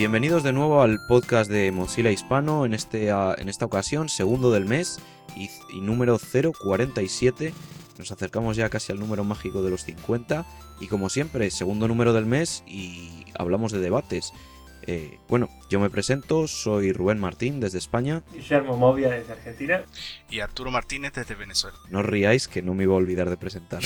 Bienvenidos de nuevo al podcast de Mozilla Hispano, en esta ocasión, segundo del mes y número 047. Nos acercamos ya casi al número mágico de los 50 y como siempre, segundo número del mes y hablamos de debates. Yo me presento, soy Rubén Martín desde España. Guillermo Movia desde Argentina. Y Arturo Martínez desde Venezuela. No os riáis que no me iba a olvidar de presentar.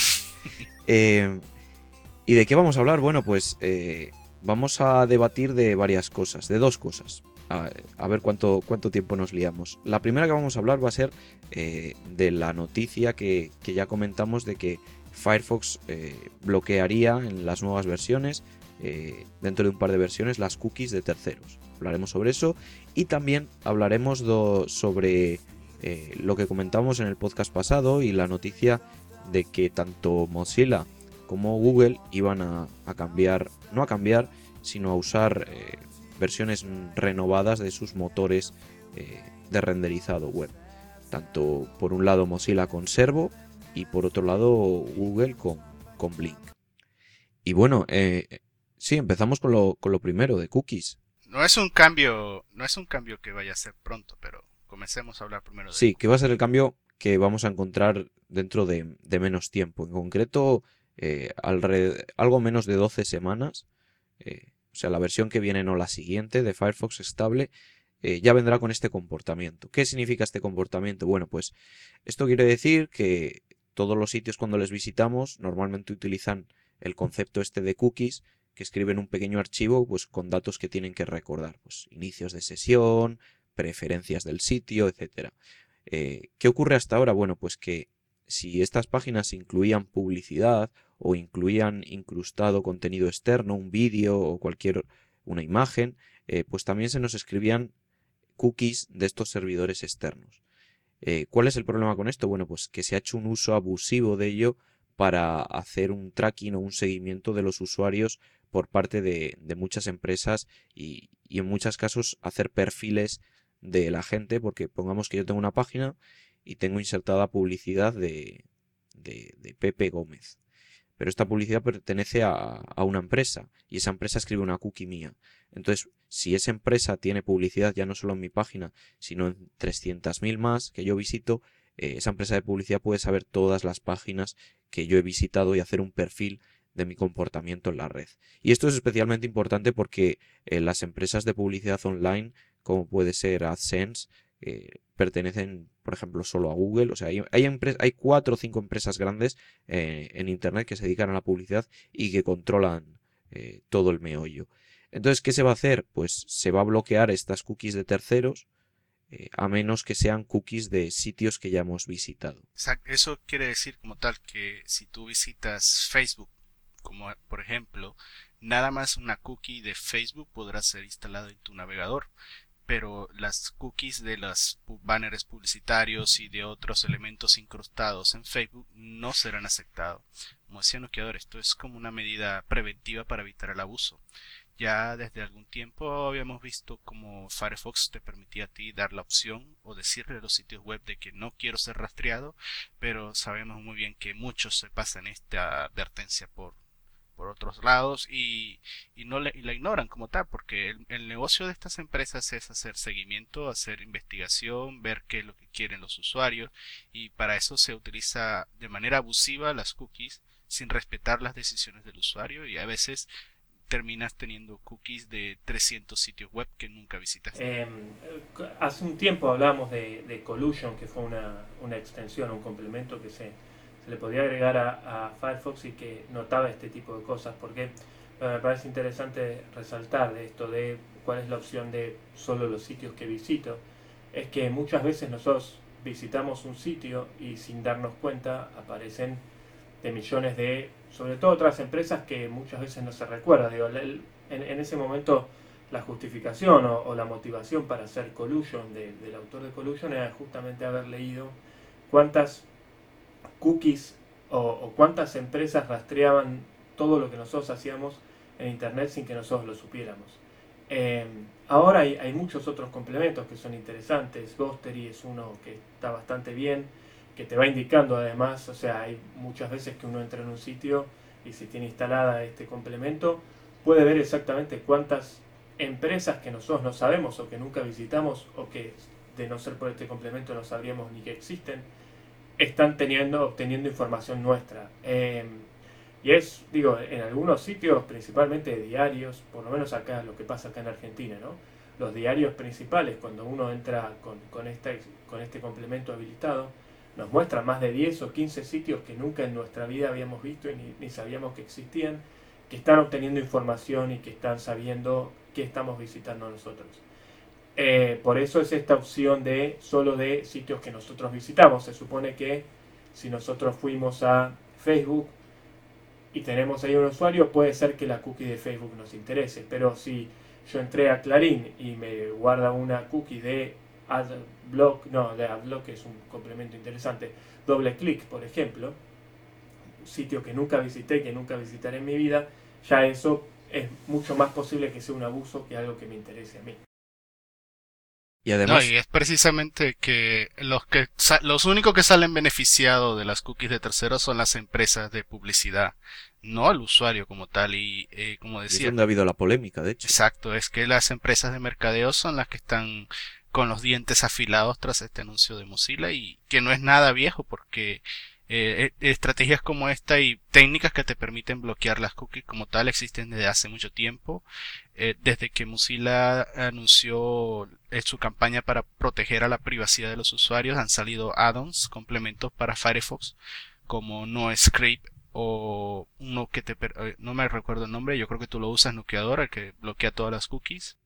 ¿Y de qué vamos a hablar? Bueno, pues vamos a debatir de varias cosas, de dos cosas. A ver cuánto tiempo nos liamos. La primera que vamos a hablar va a ser de la noticia que ya comentamos de que Firefox bloquearía en las nuevas versiones, dentro de un par de versiones, las cookies de terceros. Hablaremos sobre eso y también hablaremos sobre lo que comentamos en el podcast pasado y la noticia de que tanto Mozilla como Google iban a cambiar, no a cambiar, sino a usar versiones renovadas de sus motores de renderizado web. Tanto por un lado Mozilla con Servo y por otro lado Google con Blink. Y bueno, sí, empezamos con lo primero, de cookies. No es un cambio que vaya a ser pronto, pero comencemos a hablar primero de Sí, que va a ser el cambio que vamos a encontrar dentro de menos tiempo. En concreto, algo menos de 12 semanas. O sea, la versión que viene, no la siguiente, de Firefox estable, ya vendrá con este comportamiento. ¿Qué significa este comportamiento? Bueno, pues esto quiere decir que todos los sitios, cuando les visitamos, normalmente utilizan el concepto este de cookies, que escriben un pequeño archivo pues con datos que tienen que recordar, pues inicios de sesión, preferencias del sitio, etcétera. ¿Qué ocurre hasta ahora? Bueno, pues que si estas páginas incluían publicidad o incluían incrustado contenido externo, un vídeo o una imagen, pues también se nos escribían cookies de estos servidores externos. ¿Cuál es el problema con esto? Bueno, pues que se ha hecho un uso abusivo de ello para hacer un tracking o un seguimiento de los usuarios por parte de muchas empresas y en muchos casos hacer perfiles de la gente, porque pongamos que yo tengo una página y tengo insertada publicidad de Pepe Gómez. Pero esta publicidad pertenece a una empresa y esa empresa escribe una cookie mía. Entonces, si esa empresa tiene publicidad ya no solo en mi página, sino en 300.000 más que yo visito, esa empresa de publicidad puede saber todas las páginas que yo he visitado y hacer un perfil de mi comportamiento en la red. Y esto es especialmente importante porque las empresas de publicidad online, como puede ser AdSense, pertenecen, por ejemplo, solo a Google. O sea, hay 4 o 5 empresas grandes en Internet que se dedican a la publicidad y que controlan todo el meollo. Entonces, ¿qué se va a hacer? Pues se va a bloquear estas cookies de terceros, a menos que sean cookies de sitios que ya hemos visitado. Eso quiere decir como tal que si tú visitas Facebook, como por ejemplo, nada más una cookie de Facebook podrá ser instalada en tu navegador, pero las cookies de los banners publicitarios y de otros elementos incrustados en Facebook no serán aceptados. Como decía Noqueador, esto es como una medida preventiva para evitar el abuso. Ya desde algún tiempo habíamos visto como Firefox te permitía a ti dar la opción o decirle a los sitios web de que no quiero ser rastreado, pero sabemos muy bien que muchos se pasan esta advertencia por otros lados y la ignoran como tal, porque el negocio de estas empresas es hacer seguimiento, hacer investigación, ver qué es lo que quieren los usuarios, y para eso se utiliza de manera abusiva las cookies sin respetar las decisiones del usuario, y a veces terminas teniendo cookies de 300 sitios web que nunca visitaste. Hace un tiempo hablábamos de Collusion, que fue una extensión, un complemento que se le podía agregar a Firefox y que notaba este tipo de cosas, porque me parece interesante resaltar de esto de cuál es la opción de solo los sitios que visito. Es que muchas veces nosotros visitamos un sitio y sin darnos cuenta aparecen de millones de, sobre todo otras empresas que muchas veces no se recuerda. Digo, en ese momento la justificación o la motivación para hacer Collusion del autor de Collusion era justamente haber leído cuántas cookies o cuántas empresas rastreaban todo lo que nosotros hacíamos en internet sin que nosotros lo supiéramos. Ahora hay muchos otros complementos que son interesantes. Ghostery es uno que está bastante bien, que te va indicando además, o sea, hay muchas veces que uno entra en un sitio y si tiene instalada este complemento puede ver exactamente cuántas empresas que nosotros no sabemos o que nunca visitamos o que de no ser por este complemento no sabríamos ni que existen, están obteniendo información nuestra. Y digo, en algunos sitios, principalmente diarios, por lo menos acá, lo que pasa acá en Argentina, ¿no? Los diarios principales, cuando uno entra con este complemento habilitado, nos muestran más de 10 o 15 sitios que nunca en nuestra vida habíamos visto y ni sabíamos que existían, que están obteniendo información y que están sabiendo qué estamos visitando nosotros. Por eso es esta opción de solo de sitios que nosotros visitamos. Se supone que si nosotros fuimos a Facebook y tenemos ahí un usuario, puede ser que la cookie de Facebook nos interese, pero si yo entré a Clarín y me guarda una cookie de AdBlock, de AdBlock es un complemento interesante, doble clic, por ejemplo, un sitio que nunca visité, que nunca visitaré en mi vida, ya eso es mucho más posible que sea un abuso que algo que me interese a mí. Y además, No, y es precisamente que los únicos que salen beneficiados de las cookies de terceros son las empresas de publicidad, no el usuario como tal. Y como y es decía, donde ha habido la polémica, de hecho. exacto, es que las empresas de mercadeo son las que están con los dientes afilados tras este anuncio de Mozilla, y que no es nada viejo porque estrategias como esta y técnicas que te permiten bloquear las cookies como tal existen desde hace mucho tiempo. Desde que Mozilla anunció su campaña para proteger a la privacidad de los usuarios, han salido add-ons, complementos para Firefox, como NoScript o uno que no me recuerdo el nombre, yo creo que tú lo usas, Nukeador, el que bloquea todas las cookies.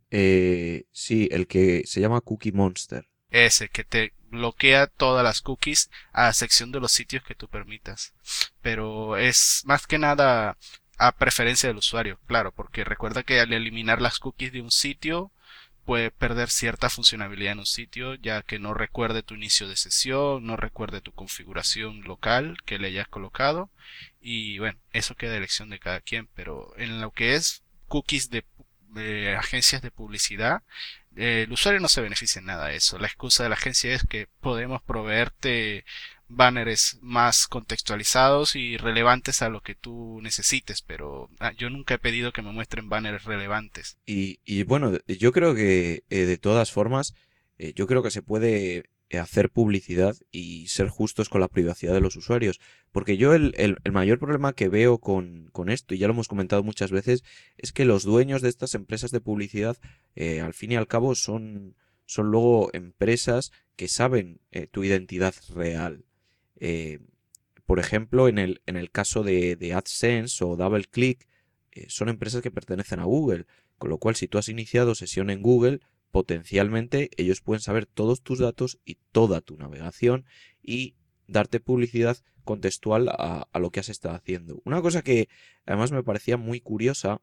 Sí, el que se llama Cookie Monster. Ese que te bloquea todas las cookies a excepción de los sitios que tú permitas. Pero es más que nada a preferencia del usuario, claro, porque recuerda que al eliminar las cookies de un sitio puede perder cierta funcionalidad en un sitio, ya que no recuerde tu inicio de sesión, no recuerde tu configuración local que le hayas colocado, y bueno, eso queda a elección de cada quien. Pero en lo que es cookies de agencias de publicidad, el usuario no se beneficia en nada de eso. La excusa de la agencia es que podemos proveerte banners más contextualizados y relevantes a lo que tú necesites, pero yo nunca he pedido que me muestren banners relevantes. Y bueno, yo creo que de todas formas, yo creo que se puede hacer publicidad y ser justos con la privacidad de los usuarios. Porque yo el mayor problema que veo con esto, y ya lo hemos comentado muchas veces, es que los dueños de estas empresas de publicidad, al fin y al cabo, son luego empresas que saben tu identidad real. Eh, por ejemplo, en el caso de AdSense o DoubleClick, son empresas que pertenecen a Google. Con lo cual, si tú has iniciado sesión en Google, potencialmente ellos pueden saber todos tus datos y toda tu navegación y darte publicidad contextual a lo que has estado haciendo. Una cosa que además me parecía muy curiosa,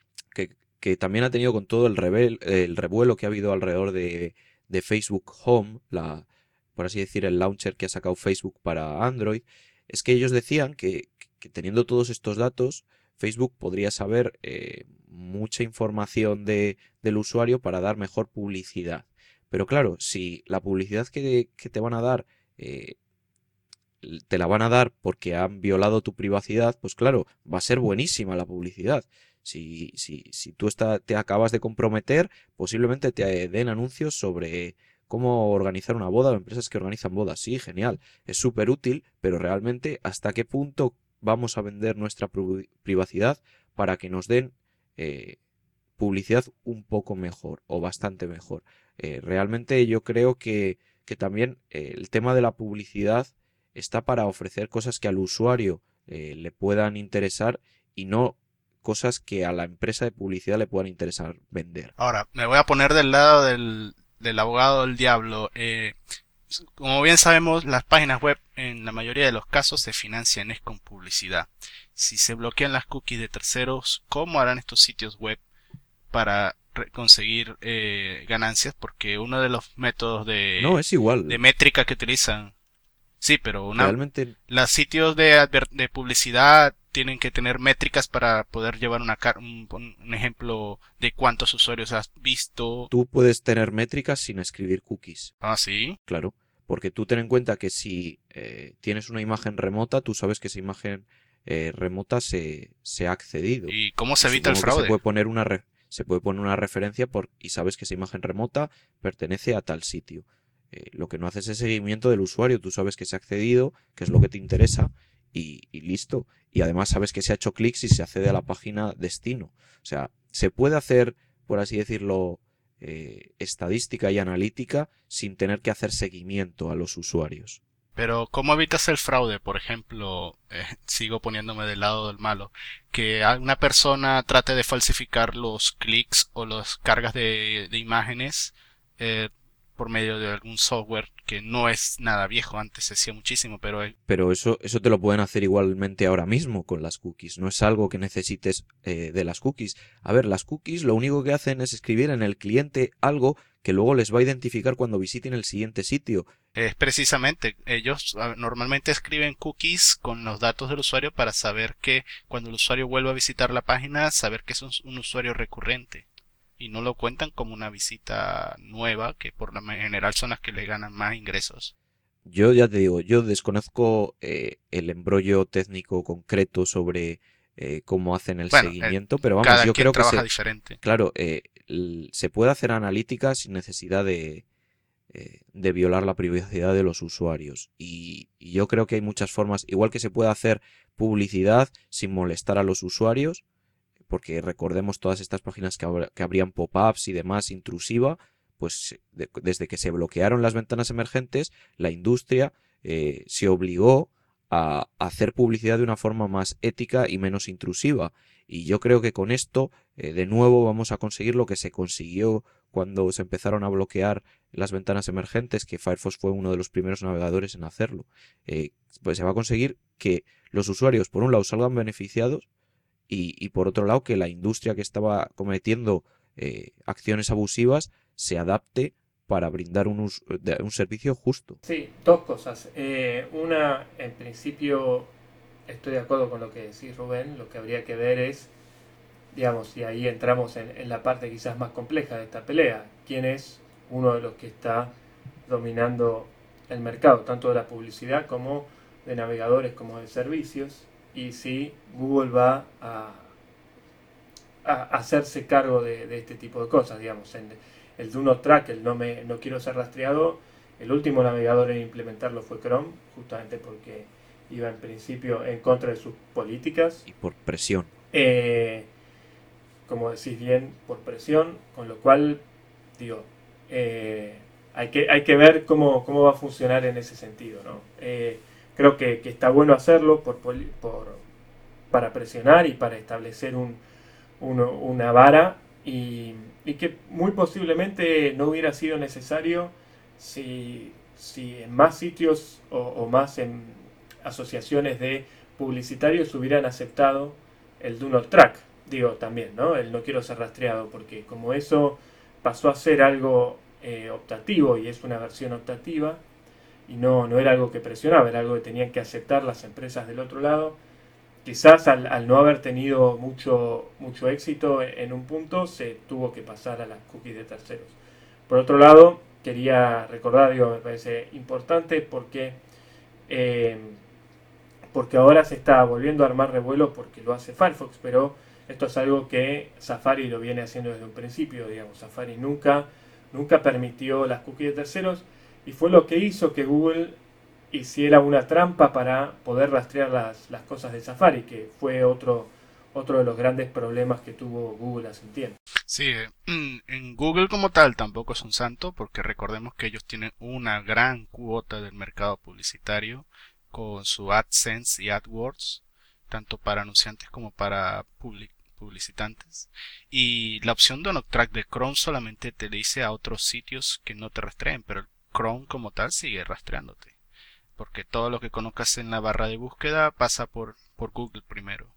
que también ha tenido con todo el revuelo que ha habido alrededor de Facebook Home, por así decir, el launcher que ha sacado Facebook para Android, es que ellos decían que teniendo todos estos datos, Facebook podría saber mucha información del usuario para dar mejor publicidad. Pero claro, si la publicidad que te van a dar te la van a dar porque han violado tu privacidad, pues claro, va a ser buenísima la publicidad. Si tú te acabas de comprometer, posiblemente te den anuncios sobre cómo organizar una boda o empresas que organizan bodas. Sí, genial, es súper útil, pero realmente hasta qué punto vamos a vender nuestra privacidad para que nos den publicidad un poco mejor o bastante mejor. Realmente yo creo que también el tema de la publicidad está para ofrecer cosas que al usuario le puedan interesar y no cosas que a la empresa de publicidad le puedan interesar vender. Ahora, me voy a poner del lado del abogado del diablo. Como bien sabemos, las páginas web en la mayoría de los casos se financian es con publicidad. Si se bloquean las cookies de terceros, ¿cómo harán estos sitios web para conseguir ganancias? Porque uno de los métodos No, es igual. de métrica que utilizan, sí, pero Realmente los sitios de publicidad tienen que tener métricas para poder llevar un ejemplo de cuántos usuarios has visto. tú puedes tener métricas sin escribir cookies. Ah, sí. Claro, porque tú ten en cuenta que si tienes una imagen remota, tú sabes que esa imagen remota se ha accedido. ¿Y cómo se Y evita el supongo que se fraude? puede poner se puede poner una referencia y sabes que esa imagen remota pertenece a tal sitio. Lo que no haces es seguimiento del usuario, tú sabes que se ha accedido, que es lo que te interesa, y listo. Y además sabes que se ha hecho clic si se accede a la página destino. O sea, se puede hacer, por así decirlo, estadística y analítica sin tener que hacer seguimiento a los usuarios. Pero ¿cómo evitas el fraude? Por ejemplo, sigo poniéndome del lado del malo, que una persona trate de falsificar los clics o las cargas de imágenes eh, por medio de algún software que no es nada viejo, antes se hacía muchísimo, pero Pero eso te lo pueden hacer igualmente ahora mismo con las cookies. No es algo que necesites de las cookies. A ver, las cookies lo único que hacen es escribir en el cliente algo que luego les va a identificar cuando visiten el siguiente sitio. es precisamente, ellos normalmente escriben cookies con los datos del usuario para saber que cuando el usuario vuelva a visitar la página, saber que es un usuario recurrente. Y no lo cuentan como una visita nueva, que por lo general son las que le ganan más ingresos. Yo ya te digo, yo desconozco el embrollo técnico concreto sobre cómo hacen el Bueno, seguimiento, pero vamos, cada yo quien creo que trabaja diferente. claro, se puede hacer analítica sin necesidad de violar la privacidad de los usuarios. Y yo creo que hay muchas formas, igual que se puede hacer publicidad sin molestar a los usuarios, porque recordemos todas estas páginas que abrían pop-ups y demás intrusiva, pues desde que se bloquearon las ventanas emergentes, la industria se obligó a hacer publicidad de una forma más ética y menos intrusiva. Y yo creo que con esto, de nuevo, vamos a conseguir lo que se consiguió cuando se empezaron a bloquear las ventanas emergentes, que Firefox fue uno de los primeros navegadores en hacerlo. Pues se va a conseguir que los usuarios, por un lado, salgan beneficiados y por otro lado, que la industria que estaba cometiendo acciones abusivas se adapte para brindar un servicio justo. Sí, dos cosas. Una, en principio, estoy de acuerdo con lo que decís, Rubén. Lo que habría que ver es, digamos, y ahí entramos en la parte quizás más compleja de esta pelea. ¿Quién es uno de los que está dominando el mercado, tanto de la publicidad como de navegadores como de servicios? Y si Google va a hacerse cargo de este tipo de cosas, digamos, el Do Not Track, el no quiero ser rastreado, el último navegador en implementarlo fue Chrome, justamente porque iba en principio en contra de sus políticas. Y por presión. Como decís bien, por presión, con lo cual, digo, hay que ver cómo va a funcionar en ese sentido, ¿no? Creo que está bueno hacerlo para presionar y para establecer una vara y que muy posiblemente no hubiera sido necesario si en más sitios o más en asociaciones de publicitarios hubieran aceptado el Do Not Track, digo también, ¿no? El no quiero ser rastreado, porque como eso pasó a ser algo optativo y es una versión optativa y no era algo que presionaba, era algo que tenían que aceptar las empresas del otro lado. Quizás al no haber tenido mucho éxito en un punto, se tuvo que pasar a las cookies de terceros. Por otro lado, quería recordar, digo, me parece importante porque ahora se está volviendo a armar revuelo porque lo hace Firefox, pero esto es algo que Safari lo viene haciendo desde un principio, digamos. Safari nunca permitió las cookies de terceros y fue lo que hizo que Google hiciera una trampa para poder rastrear las cosas de Safari, que fue otro de los grandes problemas que tuvo Google hace un tiempo. Sí, en Google como tal tampoco es un santo, porque recordemos que ellos tienen una gran cuota del mercado publicitario con su AdSense y AdWords, tanto para anunciantes como para publicitantes. Y la opción de No Track de Chrome solamente te dice a otros sitios que no te rastreen, pero el Chrome como tal sigue rastreándote, porque todo lo que conozcas en la barra de búsqueda pasa por Google primero.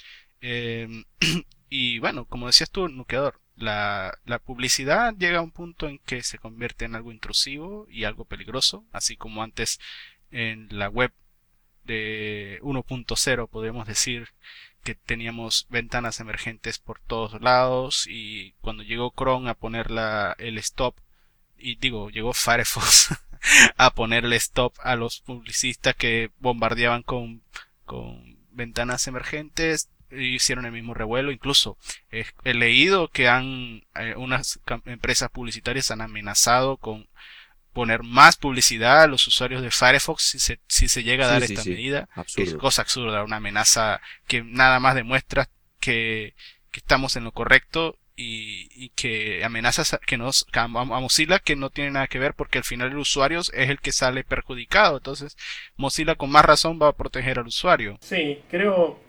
Y bueno, como decías tú, Nukeador, la publicidad llega a un punto en que se convierte en algo intrusivo y algo peligroso, así como antes en la web de 1.0 podemos decir que teníamos ventanas emergentes por todos lados, y cuando llegó Chrome a poner el stop, y digo, llegó Firefox a ponerle stop a los publicistas que bombardeaban con ventanas emergentes, hicieron el mismo revuelo. Incluso he leído que unas empresas publicitarias han amenazado con poner más publicidad a los usuarios de Firefox si se llega a dar esta medida. Que es Absurdo. cosa absurda, una amenaza que nada más demuestra que estamos en lo correcto y que amenazas a Mozilla que no tiene nada que ver, porque al final el usuario es el que sale perjudicado. Entonces Mozilla con más razón va a proteger al usuario. Sí, creo,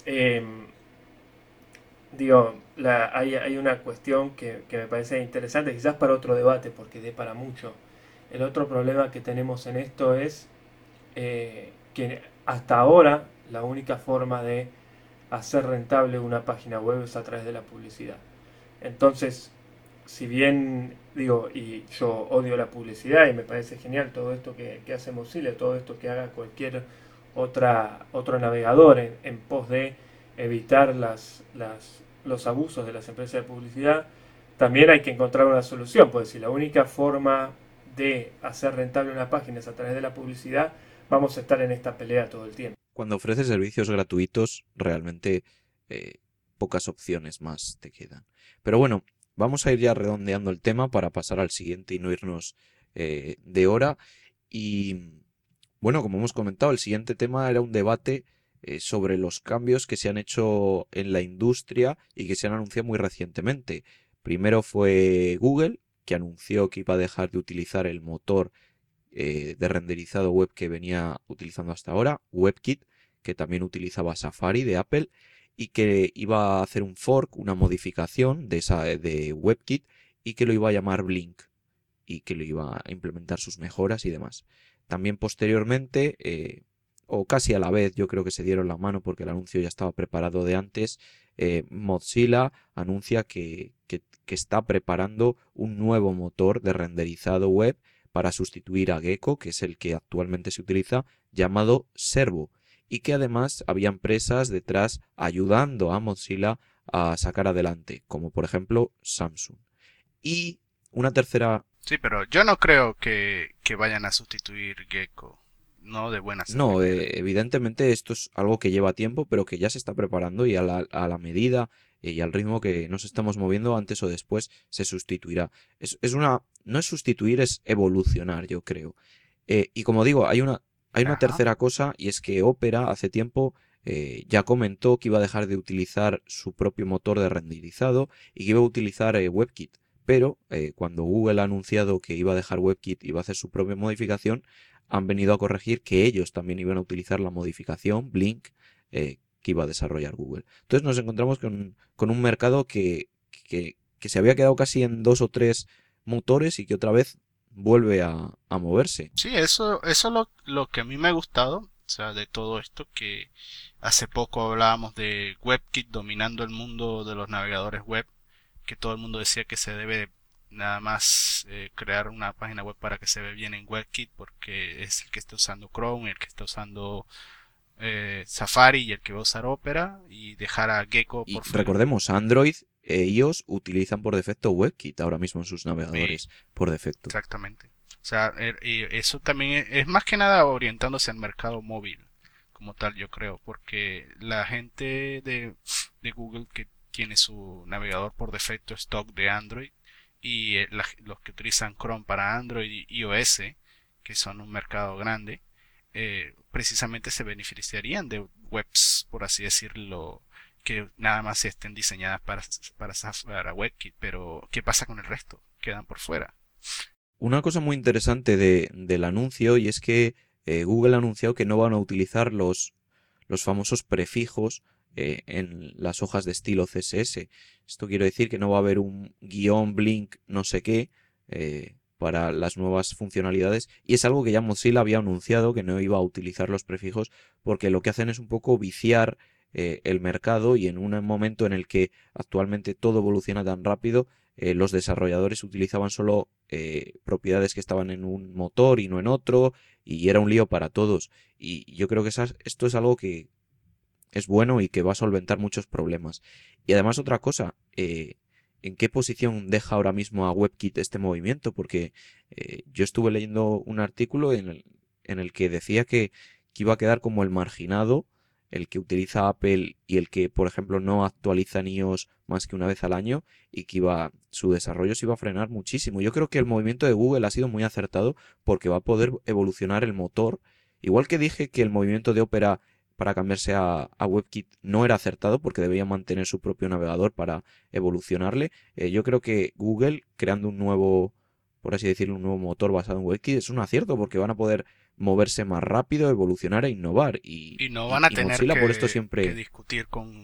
hay una cuestión que me parece interesante, quizás para otro debate, porque dé para mucho. El otro problema que tenemos en esto es que hasta ahora la única forma de hacer rentable una página web es a través de la publicidad. Entonces, si bien y yo odio la publicidad y me parece genial todo esto que hace Mozilla, todo esto que haga cualquier otro navegador en pos de evitar los abusos de las empresas de publicidad, también hay que encontrar una solución, pues si la única forma de hacer rentable una página es a través de la publicidad, vamos a estar en esta pelea todo el tiempo. Cuando ofreces servicios gratuitos, realmente pocas opciones más te quedan. Pero bueno, vamos a ir ya redondeando el tema para pasar al siguiente y no irnos de hora. Y bueno, como hemos comentado, el siguiente tema era un debate sobre los cambios que se han hecho en la industria y que se han anunciado muy recientemente. Primero fue Google, que anunció que iba a dejar de utilizar el motor de renderizado web que venía utilizando hasta ahora, WebKit, que también utilizaba Safari de Apple, y que iba a hacer un fork, una modificación de WebKit, y que lo iba a llamar Blink, y que lo iba a implementar sus mejoras y demás. También posteriormente, o casi a la vez, yo creo que se dieron la mano porque el anuncio ya estaba preparado de antes, Mozilla anuncia que está preparando un nuevo motor de renderizado web para sustituir a Gecko, que es el que actualmente se utiliza, llamado Servo, y que además había empresas detrás ayudando a Mozilla a sacar adelante, como por ejemplo Samsung. Y una tercera... Sí, pero yo no creo que vayan a sustituir Gecko, no de buenas a No, primeras. evidentemente esto es algo que lleva tiempo, pero que ya se está preparando y a la medida y al ritmo que nos estamos moviendo, antes o después se sustituirá. No es sustituir, es evolucionar, yo creo. Y como digo, hay una Ajá. tercera cosa, y es que Opera hace tiempo ya comentó que iba a dejar de utilizar su propio motor de renderizado y que iba a utilizar WebKit. Pero cuando Google ha anunciado que iba a dejar WebKit y iba a hacer su propia modificación, han venido a corregir que ellos también iban a utilizar la modificación Blink que iba a desarrollar Google. Entonces nos encontramos con un mercado que se había quedado casi en 2 o 3 motores y que otra vez vuelve a moverse. Sí, eso es lo que a mí me ha gustado, o sea, de todo esto, que hace poco hablábamos de WebKit dominando el mundo de los navegadores web, que todo el mundo decía que se debe nada más crear una página web para que se vea bien en WebKit, porque es el que está usando Chrome, el que está usando Safari y el que va a usar Opera, y dejar a Gecko Y por fuera. recordemos, Android e iOS utilizan por defecto WebKit ahora mismo en sus Sí, navegadores, por defecto. exactamente. O sea, y eso también es más que nada orientándose al mercado móvil, como tal, yo creo, porque la gente de Google que tiene su navegador por defecto stock de Android y los que utilizan Chrome para Android y iOS, que son un mercado grande, precisamente se beneficiarían de webs, por así decirlo, que nada más estén diseñadas para WebKit, pero ¿qué pasa con el resto? Quedan por fuera. Una cosa muy interesante del anuncio, y es que Google ha anunciado que no van a utilizar los famosos prefijos en las hojas de estilo CSS. Esto quiere decir que no va a haber un guión, blink, no sé qué, para las nuevas funcionalidades. Y es algo que ya Mozilla había anunciado, que no iba a utilizar los prefijos, porque lo que hacen es un poco viciar el mercado, y en un momento en el que actualmente todo evoluciona tan rápido, los desarrolladores utilizaban solo propiedades que estaban en un motor y no en otro, y era un lío para todos. Y yo creo que esto es algo que es bueno y que va a solventar muchos problemas. Y además otra cosa, ¿en qué posición deja ahora mismo a WebKit este movimiento? Porque yo estuve leyendo un artículo en el que decía que iba a quedar como el marginado el que utiliza Apple y el que, por ejemplo, no actualiza en iOS más que una vez al año y que su desarrollo se iba a frenar muchísimo. Yo creo que el movimiento de Google ha sido muy acertado porque va a poder evolucionar el motor. Igual que dije que el movimiento de Opera para cambiarse a WebKit no era acertado porque debía mantener su propio navegador para evolucionarle. Yo creo que Google, creando un nuevo, por así decirlo, un nuevo motor basado en WebKit, es un acierto porque van a poder moverse más rápido, evolucionar e innovar. Y no van a Y tener Mozilla por esto que siempre... discutir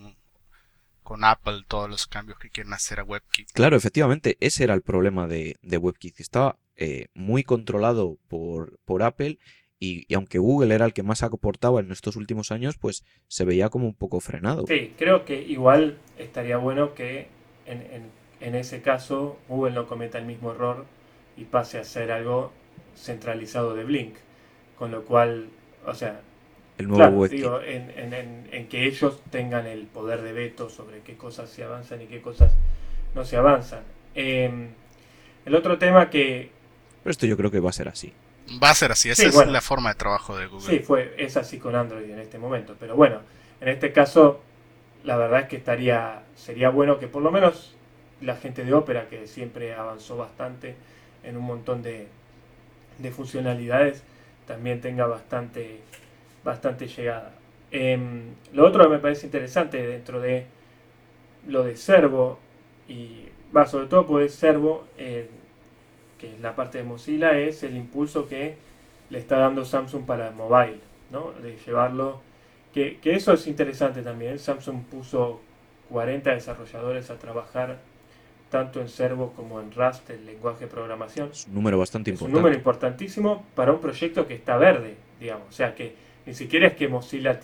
con Apple todos los cambios que quieren hacer a WebKit. Claro, efectivamente, ese era el problema de WebKit, que estaba muy controlado por Apple y aunque Google era el que más aportaba en estos últimos años, pues se veía como un poco frenado. Sí, creo que igual estaría bueno que en ese caso Google no cometa el mismo error y pase a ser algo centralizado de Blink. Con lo cual, o sea, El nuevo claro, WebKit. digo, en que ellos tengan el poder de veto sobre qué cosas se avanzan y qué cosas no se avanzan. El otro tema que, Pero esto yo creo que va a ser así. Va a ser así, esa sí, es bueno, la forma de trabajo de Google. sí, es así con Android en este momento. Pero bueno, en este caso, la verdad es que sería bueno que por lo menos la gente de Opera, que siempre avanzó bastante en un montón de funcionalidades, también tenga bastante llegada. Lo otro que me parece interesante dentro de lo de Servo, y va sobre todo por Servo, que es la parte de Mozilla, es el impulso que le está dando Samsung para el mobile, ¿no? De llevarlo, que eso es interesante también. Samsung puso 40 desarrolladores a trabajar tanto en Servo como en Rust, el lenguaje de programación. Es un número bastante Es un importante. número importantísimo para un proyecto que está verde, digamos. O sea que ni siquiera es que Mozilla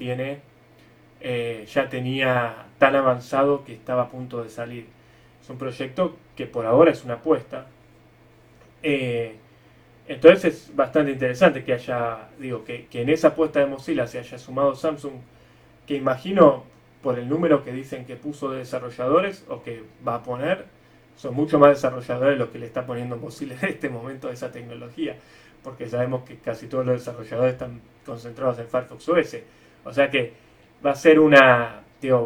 ya tenía tan avanzado que estaba a punto de salir. Es un proyecto que por ahora es una apuesta. Entonces es bastante interesante que que en esa apuesta de Mozilla se haya sumado Samsung, que imagino por el número que dicen que puso de desarrolladores o que va a poner, son mucho más desarrolladores los que le está poniendo Mozilla en este momento a esa tecnología, porque sabemos que casi todos los desarrolladores están concentrados en Firefox OS. O sea que va a ser una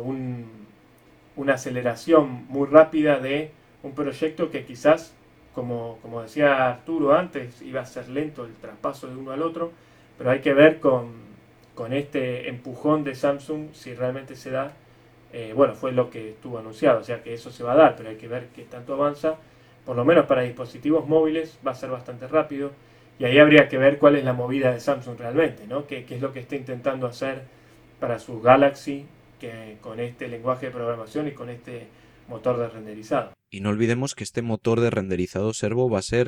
aceleración muy rápida de un proyecto que quizás, como decía Arturo antes, iba a ser lento el traspaso de uno al otro, pero hay que ver con este empujón de Samsung si realmente se da. Bueno, fue lo que estuvo anunciado, o sea que eso se va a dar, pero hay que ver qué tanto avanza. Por lo menos para dispositivos móviles va a ser bastante rápido, y ahí habría que ver cuál es la movida de Samsung realmente, ¿no? Qué es lo que está intentando hacer para su Galaxy, que con este lenguaje de programación y con este motor de renderizado. Y no olvidemos que este motor de renderizado servo va a ser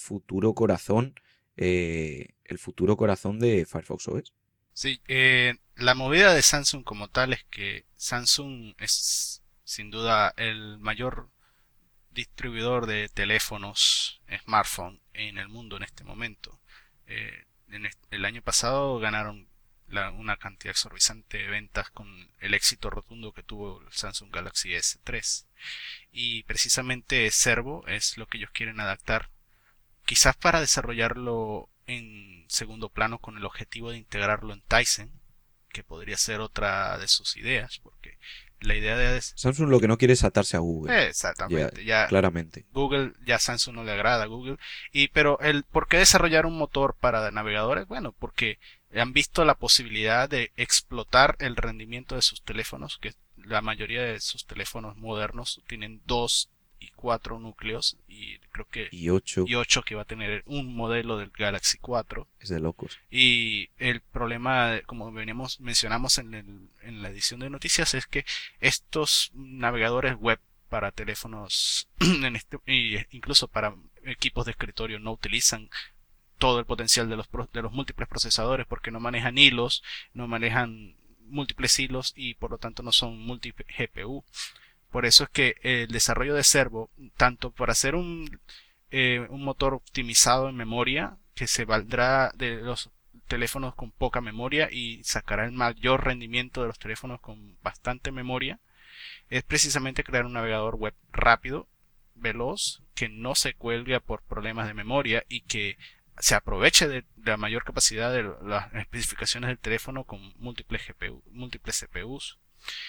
el futuro corazón de Firefox OS. Sí, la movida de Samsung como tal es que Samsung es sin duda el mayor distribuidor de teléfonos smartphone en el mundo en este momento. El año pasado ganaron una cantidad exorbitante de ventas con el éxito rotundo que tuvo el Samsung Galaxy S3. Y precisamente Servo es lo que ellos quieren adaptar, quizás para desarrollarlo en segundo plano con el objetivo de integrarlo en Tizen, que podría ser otra de sus ideas, porque la idea de Samsung lo que no quiere es atarse a Google. exactamente, ya claramente. Google, ya Samsung no le agrada a Google. Pero ¿por qué desarrollar un motor para navegadores? Bueno, porque han visto la posibilidad de explotar el rendimiento de sus teléfonos, que la mayoría de sus teléfonos modernos tienen 2 y 4 núcleos, y creo que y 8 que va a tener un modelo del Galaxy 4. Es de locos. Y el problema, como mencionamos en la edición de noticias, es que estos navegadores web para teléfonos incluso para equipos de escritorio no utilizan todo el potencial de los múltiples procesadores, porque no manejan hilos, no manejan múltiples hilos, y por lo tanto no son multi GPU. Por eso es que el desarrollo de Servo, tanto para hacer un motor optimizado en memoria, que se valdrá de los teléfonos con poca memoria y sacará el mayor rendimiento de los teléfonos con bastante memoria, es precisamente crear un navegador web rápido, veloz, que no se cuelgue por problemas de memoria y que se aproveche de la mayor capacidad de las especificaciones del teléfono con múltiples CPUs.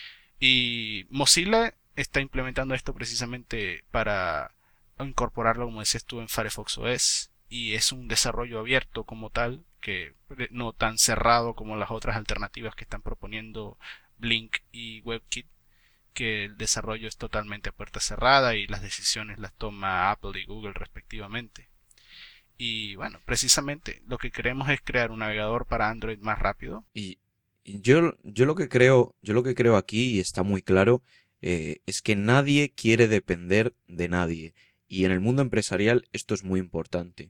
Y Mozilla está implementando esto precisamente para incorporarlo, como decías tú, en Firefox OS, y es un desarrollo abierto como tal, que no tan cerrado como las otras alternativas que están proponiendo Blink y WebKit, que el desarrollo es totalmente a puerta cerrada y las decisiones las toma Apple y Google respectivamente. Y bueno, precisamente lo que queremos es crear un navegador para Android más rápido. Y yo lo que creo aquí, y está muy claro, es que nadie quiere depender de nadie. Y en el mundo empresarial esto es muy importante.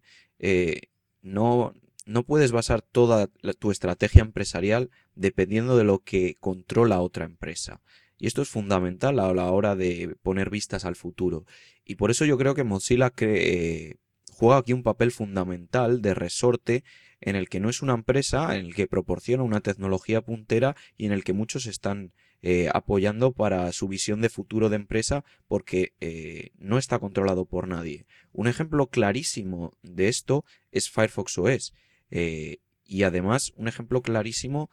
No, no puedes basar toda tu estrategia empresarial dependiendo de lo que controla otra empresa. Y esto es fundamental a la hora de poner vistas al futuro. Y por eso yo creo que Mozilla juega aquí un papel fundamental de resorte en el que no es una empresa, en el que proporciona una tecnología puntera y en el que muchos están apoyando para su visión de futuro de empresa, porque no está controlado por nadie. Un ejemplo clarísimo de esto es Firefox OS, y además un ejemplo clarísimo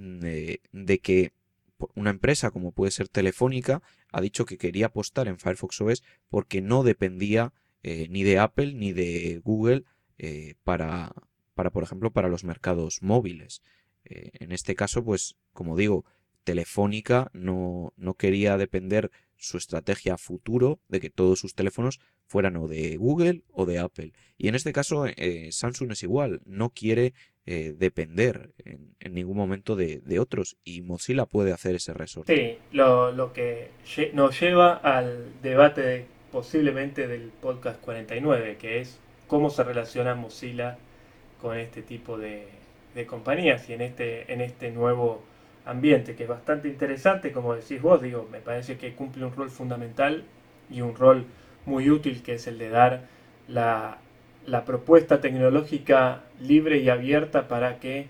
de que una empresa como puede ser Telefónica ha dicho que quería apostar en Firefox OS porque no dependía ni de Apple ni de Google para, por ejemplo, para los mercados móviles. En este caso, pues, como digo, Telefónica no quería depender su estrategia a futuro de que todos sus teléfonos fueran o de Google o de Apple. Y en este caso, Samsung es igual, no quiere depender en ningún momento de otros, y Mozilla puede hacer ese resorte. Sí, lo que nos lleva al debate posiblemente del podcast 49, que es cómo se relaciona Mozilla con este tipo de compañías y en este nuevo ambiente, que es bastante interesante, como decís vos, digo, me parece que cumple un rol fundamental y un rol muy útil, que es el de dar la propuesta tecnológica libre y abierta para que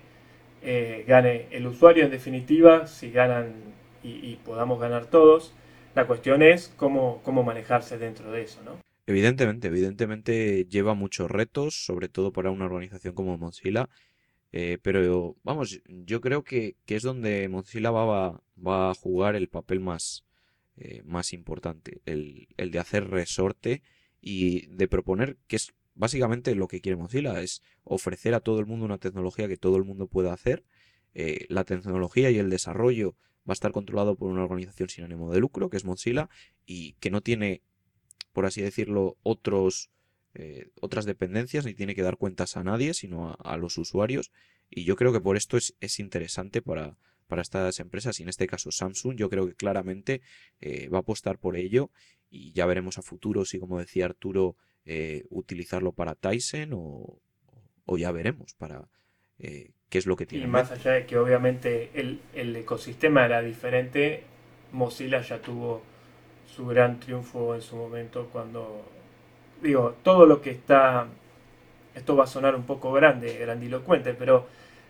gane el usuario en definitiva, si ganan y podamos ganar todos. La cuestión es cómo manejarse dentro de eso, ¿no? Evidentemente lleva muchos retos, sobre todo para una organización como Mozilla, pero vamos, yo creo que es donde Mozilla va a jugar el papel más importante, el de hacer resorte y de proponer, que es básicamente lo que quiere Mozilla, es ofrecer a todo el mundo una tecnología que todo el mundo pueda hacer. La tecnología y el desarrollo va a estar controlado por una organización sin ánimo de lucro, que es Mozilla, y que no tiene, por así decirlo, otras dependencias, ni tiene que dar cuentas a nadie, sino a los usuarios. Y yo creo que por esto es interesante para estas empresas, y en este caso Samsung, yo creo que claramente va a apostar por ello, y ya veremos a futuro si, como decía Arturo, utilizarlo para Tizen o ya veremos para qué es lo que tiene. Y más allá de que obviamente el ecosistema era diferente, Mozilla ya tuvo su gran triunfo en su momento cuando, digo, todo lo que está, esto va a sonar un poco grandilocuente, pero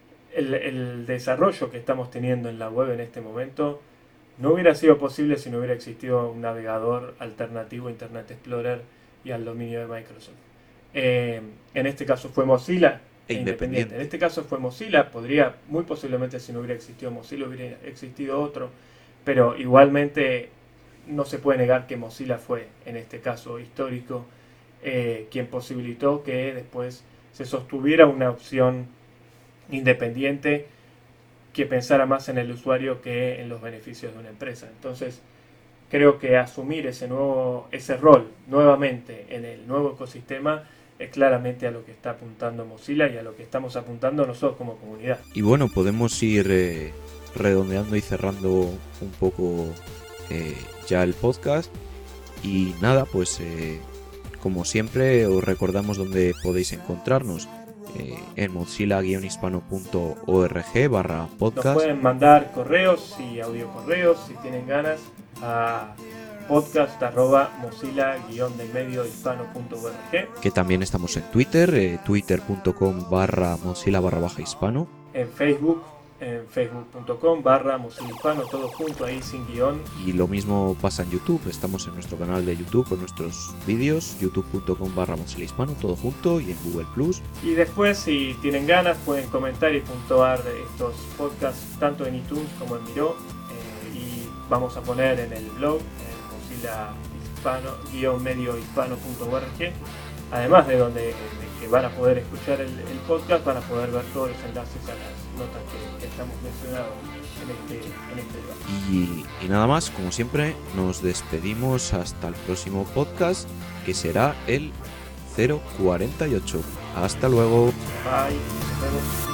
el desarrollo que estamos teniendo en la web en este momento no hubiera sido posible si no hubiera existido un navegador alternativo, Internet Explorer y al dominio de Microsoft. En este caso fue Mozilla e independiente. En este caso fue Mozilla, podría, muy posiblemente si no hubiera existido Mozilla hubiera existido otro, pero igualmente no se puede negar que Mozilla fue, en este caso histórico, quien posibilitó que después se sostuviera una opción independiente que pensara más en el usuario que en los beneficios de una empresa. Entonces, creo que asumir ese rol nuevamente en el nuevo ecosistema es claramente a lo que está apuntando Mozilla y a lo que estamos apuntando nosotros como comunidad. Y bueno, podemos ir redondeando y cerrando un poco ya el podcast. Y nada, pues como siempre os recordamos dónde podéis encontrarnos. En mozilla-hispano.org/podcast. Nos pueden mandar correos y audiocorreos si tienen ganas a podcast@mozilla-hispano.org. Que también estamos en Twitter, twitter.com/mozilla_hispano. En Facebook en facebook.com/Mozilla Hispano, todo junto ahí sin guión. Y lo mismo pasa en YouTube, estamos en nuestro canal de YouTube con nuestros vídeos, youtube.com/Mozilla Hispano, todo junto, y en Google Plus. Y después, si tienen ganas, pueden comentar y puntuar estos podcasts tanto en iTunes como en Miro, y vamos a poner en el blog, en Mozilla Hispano-mediohispano.org, además de donde que van a poder escuchar el podcast, van a poder ver todos los enlaces a las notas que estamos mencionando en este lugar. Y nada más, como siempre, nos despedimos hasta el próximo podcast, que será el 048. Hasta luego. Bye. Nos vemos.